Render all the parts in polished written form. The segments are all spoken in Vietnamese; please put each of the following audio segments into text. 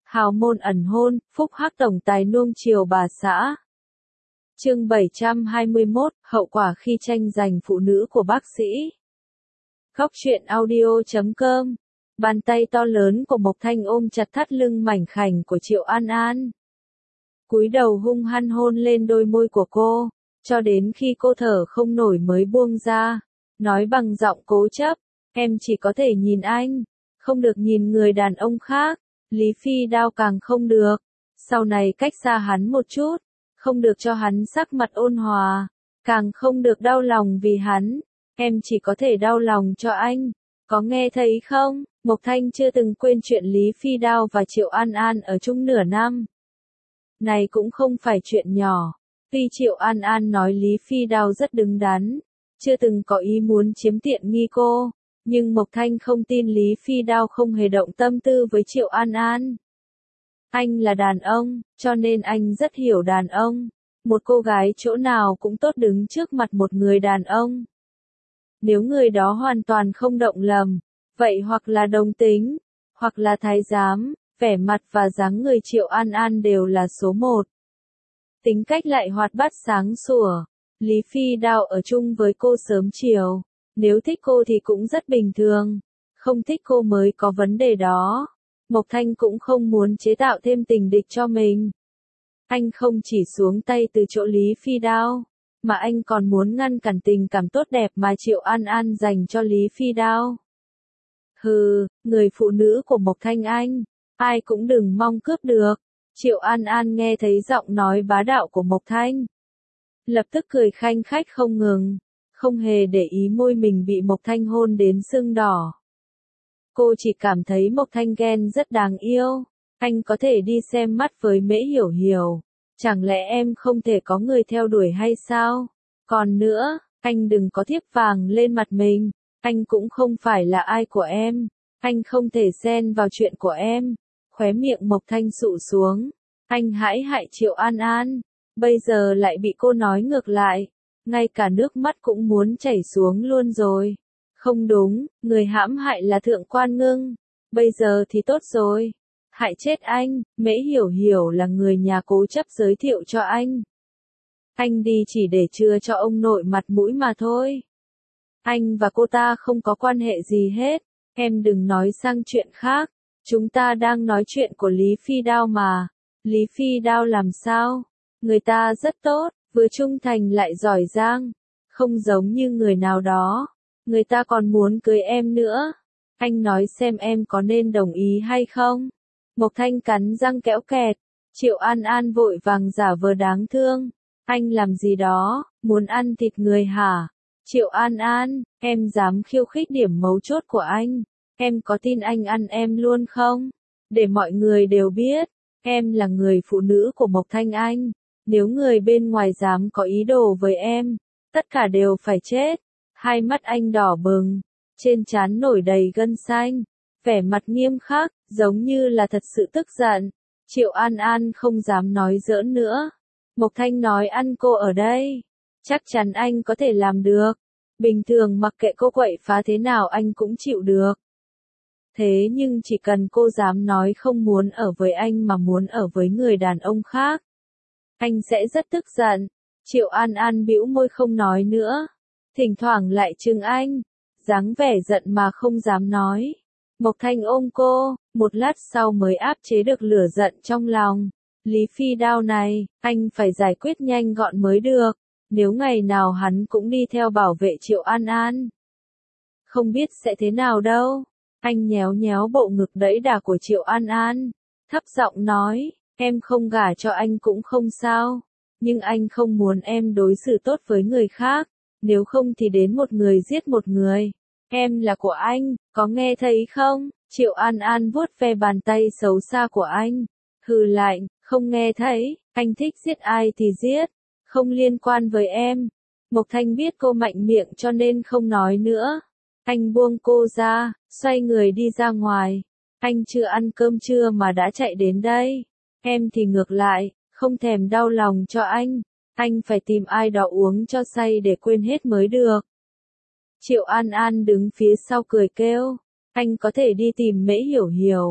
Hào môn ẩn hôn, phúc hắc tổng tài nuông chiều bà xã. Chương 721, hậu quả khi tranh giành phụ nữ của bác sĩ. Góc truyện audio.com. Bàn tay to lớn của Mộc Thanh ôm chặt thắt lưng mảnh khảnh của Triệu An An. Cúi đầu hung hăng hôn lên đôi môi của cô, cho đến khi cô thở không nổi mới buông ra, nói bằng giọng cố chấp, em chỉ có thể nhìn anh, không được nhìn người đàn ông khác. Lý Phi Đao càng không được, sau này cách xa hắn một chút, không được cho hắn sắc mặt ôn hòa, càng không được đau lòng vì hắn, em chỉ có thể đau lòng cho anh, có nghe thấy không? Mộc Thanh chưa từng quên chuyện Lý Phi Đao và Triệu An An ở chung nửa năm. Này cũng không phải chuyện nhỏ, tuy Triệu An An nói Lý Phi Đao rất đứng đắn, chưa từng có ý muốn chiếm tiện nghi cô. Nhưng Mộc Thanh không tin Lý Phi Đao không hề động tâm tư với Triệu An An. Anh là đàn ông, cho nên anh rất hiểu đàn ông. Một cô gái chỗ nào cũng tốt đứng trước mặt một người đàn ông. Nếu người đó hoàn toàn không động lầm, vậy hoặc là đồng tính, hoặc là thái giám, vẻ mặt và dáng người Triệu An An đều là số một. Tính cách lại hoạt bát sáng sủa. Lý Phi Đao ở chung với cô sớm chiều. Nếu thích cô thì cũng rất bình thường, không thích cô mới có vấn đề đó. Mộc Thanh cũng không muốn chế tạo thêm tình địch cho mình. Anh không chỉ xuống tay từ chỗ Lý Phi Đao, mà anh còn muốn ngăn cản tình cảm tốt đẹp mà Triệu An An dành cho Lý Phi Đao. Hừ, người phụ nữ của Mộc Thanh anh, ai cũng đừng mong cướp được. Triệu An An nghe thấy giọng nói bá đạo của Mộc Thanh, lập tức cười khanh khách không ngừng. Không hề để ý môi mình bị Mộc Thanh hôn đến sưng đỏ. Cô chỉ cảm thấy Mộc Thanh ghen rất đáng yêu. Anh có thể đi xem mắt với Mễ Hiểu Hiểu. Chẳng lẽ em không thể có người theo đuổi hay sao? Còn nữa, anh đừng có thiếp vàng lên mặt mình. Anh cũng không phải là ai của em. Anh không thể xen vào chuyện của em. Khóe miệng Mộc Thanh sụ xuống. Anh hãy hại Triệu An An. Bây giờ lại bị cô nói ngược lại. Ngay cả nước mắt cũng muốn chảy xuống luôn rồi. Không đúng, người hãm hại là Thượng Quan Ngưng. Bây giờ thì tốt rồi. Hại chết anh, Mễ Hiểu Hiểu là người nhà cố chấp giới thiệu cho anh. Anh đi chỉ để chừa cho ông nội mặt mũi mà thôi. Anh và cô ta không có quan hệ gì hết. Em đừng nói sang chuyện khác. Chúng ta đang nói chuyện của Lý Phi Đao mà. Lý Phi Đao làm sao? Người ta rất tốt. Vừa trung thành lại giỏi giang, không giống như người nào đó, người ta còn muốn cưới em nữa. Anh nói xem em có nên đồng ý hay không? Mộc Thanh cắn răng kẽo kẹt, Triệu An An vội vàng giả vờ đáng thương. Anh làm gì đó, muốn ăn thịt người hả? Triệu An An, em dám khiêu khích điểm mấu chốt của anh, em có tin anh ăn em luôn không? Để mọi người đều biết, em là người phụ nữ của Mộc Thanh anh. Nếu người bên ngoài dám có ý đồ với em, tất cả đều phải chết. Hai mắt anh đỏ bừng, trên trán nổi đầy gân xanh, vẻ mặt nghiêm khắc, giống như là thật sự tức giận. Triệu An An không dám nói giỡn nữa. Mộc Thanh nói ăn cô ở đây, chắc chắn anh có thể làm được. Bình thường mặc kệ cô quậy phá thế nào anh cũng chịu được. Thế nhưng chỉ cần cô dám nói không muốn ở với anh mà muốn ở với người đàn ông khác, anh sẽ rất tức giận. Triệu An An bĩu môi không nói nữa. Thỉnh thoảng lại trừng anh. Dáng vẻ giận mà không dám nói. Mộc Thanh ôm cô. Một lát sau mới áp chế được lửa giận trong lòng. Lý Phi Đao này, anh phải giải quyết nhanh gọn mới được. Nếu ngày nào hắn cũng đi theo bảo vệ Triệu An An, không biết sẽ thế nào đâu. Anh nhéo nhéo bộ ngực đẫy đà của Triệu An An. Thấp giọng nói. Em không gả cho anh cũng không sao, nhưng anh không muốn em đối xử tốt với người khác, nếu không thì đến một người giết một người. Em là của anh, có nghe thấy không? Triệu An An vuốt ve bàn tay xấu xa của anh, hừ lạnh, không nghe thấy, anh thích giết ai thì giết, không liên quan với em. Mộc Thanh biết cô mạnh miệng cho nên không nói nữa. Anh buông cô ra, xoay người đi ra ngoài. Anh chưa ăn cơm trưa mà đã chạy đến đây. Em thì ngược lại, không thèm đau lòng cho anh phải tìm ai đó uống cho say để quên hết mới được. Triệu An An đứng phía sau cười kêu, anh có thể đi tìm Mễ Hiểu Hiểu,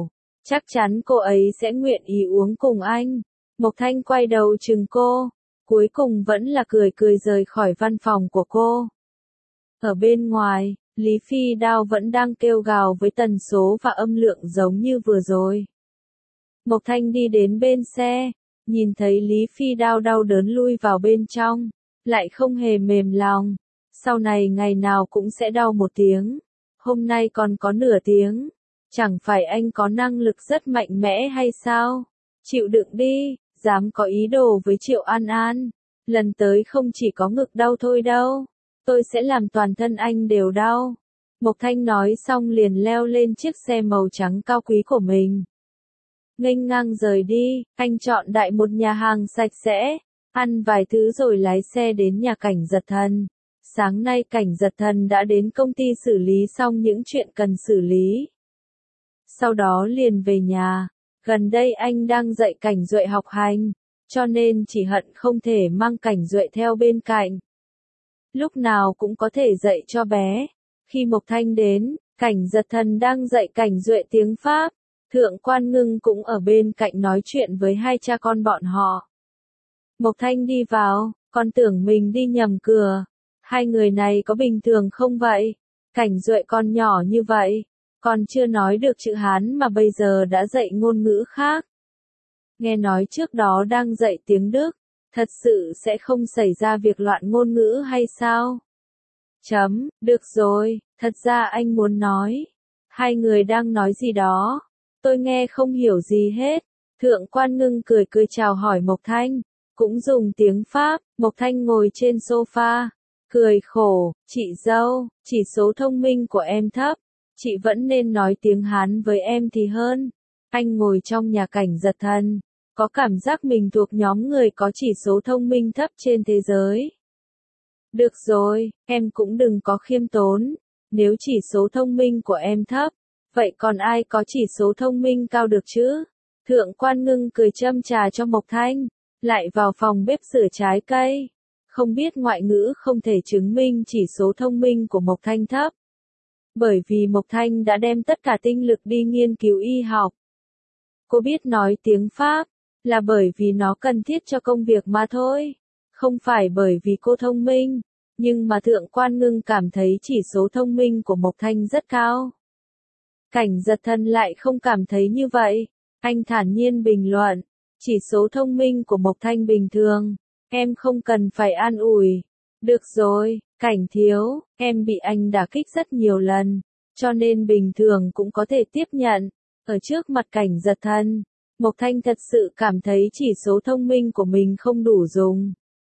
chắc chắn cô ấy sẽ nguyện ý uống cùng anh. Mộc Thanh quay đầu chừng cô, cuối cùng vẫn là cười cười rời khỏi văn phòng của cô. Ở bên ngoài, Lý Phi Đao vẫn đang kêu gào với tần số và âm lượng giống như vừa rồi. Mộc Thanh đi đến bên xe, nhìn thấy Lý Phi Đao đau đớn lui vào bên trong, lại không hề mềm lòng. Sau này ngày nào cũng sẽ đau một tiếng, hôm nay còn có nửa tiếng, chẳng phải anh có năng lực rất mạnh mẽ hay sao? Chịu đựng đi, dám có ý đồ với Triệu An An, lần tới không chỉ có ngực đau thôi đâu, tôi sẽ làm toàn thân anh đều đau. Mộc Thanh nói xong liền leo lên chiếc xe màu trắng cao quý của mình. Nghênh ngang rời đi, anh chọn đại một nhà hàng sạch sẽ, ăn vài thứ rồi lái xe đến nhà Cảnh Giật Thần. Sáng nay Cảnh Giật Thần đã đến công ty xử lý xong những chuyện cần xử lý. Sau đó liền về nhà, gần đây anh đang dạy Cảnh Duệ học hành, cho nên chỉ hận không thể mang Cảnh Duệ theo bên cạnh. Lúc nào cũng có thể dạy cho bé. Khi Mộc Thanh đến, Cảnh Giật Thần đang dạy Cảnh Duệ tiếng Pháp. Thượng Quan Ngưng cũng ở bên cạnh nói chuyện với hai cha con bọn họ. Mộc Thanh đi vào, còn tưởng mình đi nhầm cửa. Hai người này có bình thường không vậy? Cảnh Duệ còn nhỏ như vậy, còn chưa nói được chữ Hán mà bây giờ đã dạy ngôn ngữ khác. Nghe nói trước đó đang dạy tiếng Đức, thật sự sẽ không xảy ra việc loạn ngôn ngữ hay sao? Được rồi, thật ra anh muốn nói. Hai người đang nói gì đó, tôi nghe không hiểu gì hết. Thượng Quan Ngưng cười cười chào hỏi Mộc Thanh, cũng dùng tiếng Pháp. Mộc Thanh ngồi trên sofa, cười khổ, chị dâu, chỉ số thông minh của em thấp, chị vẫn nên nói tiếng Hán với em thì hơn. Anh ngồi trong nhà Cảnh Giật Thần, có cảm giác mình thuộc nhóm người có chỉ số thông minh thấp trên thế giới. Được rồi, em cũng đừng có khiêm tốn, nếu chỉ số thông minh của em thấp, vậy còn ai có chỉ số thông minh cao được chứ? Thượng Quan Ngưng cười châm trà cho Mộc Thanh, lại vào phòng bếp rửa trái cây. Không biết ngoại ngữ không thể chứng minh chỉ số thông minh của Mộc Thanh thấp. Bởi vì Mộc Thanh đã đem tất cả tinh lực đi nghiên cứu y học. Cô biết nói tiếng Pháp, là bởi vì nó cần thiết cho công việc mà thôi. Không phải bởi vì cô thông minh, nhưng mà Thượng Quan Ngưng cảm thấy chỉ số thông minh của Mộc Thanh rất cao. Cảnh Giật Thần lại không cảm thấy như vậy. Anh thản nhiên bình luận, chỉ số thông minh của Mộc Thanh bình thường, em không cần phải an ủi. Được rồi, Cảnh thiếu, em bị anh đả kích rất nhiều lần, cho nên bình thường cũng có thể tiếp nhận. Ở trước mặt Cảnh Giật Thần, Mộc Thanh thật sự cảm thấy chỉ số thông minh của mình không đủ dùng.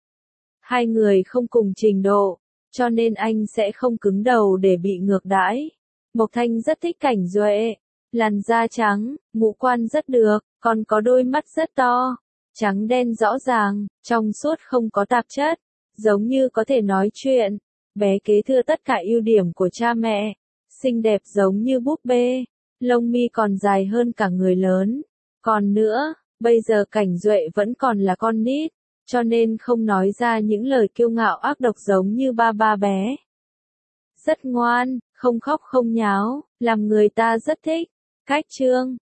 Hai người không cùng trình độ, cho nên anh sẽ không cứng đầu để bị ngược đãi. Mộc Thanh rất thích Cảnh Duệ, làn da trắng, ngũ quan rất được, còn có đôi mắt rất to, trắng đen rõ ràng, trong suốt không có tạp chất, giống như có thể nói chuyện. Bé kế thừa tất cả ưu điểm của cha mẹ, xinh đẹp giống như búp bê, lông mi còn dài hơn cả người lớn. Còn nữa, bây giờ Cảnh Duệ vẫn còn là con nít, cho nên không nói ra những lời kiêu ngạo ác độc giống như ba bé. Rất ngoan, không khóc không nháo, làm người ta rất thích. Cách chương